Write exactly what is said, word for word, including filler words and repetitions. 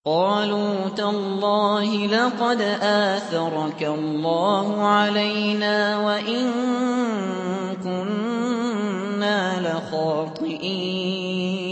قَالُوا تَاللَّهِ لَقَدْ آثَرَكَ اللَّهُ عَلَيْنَا وَإِن كُنَّا لَخَاطِئِينَ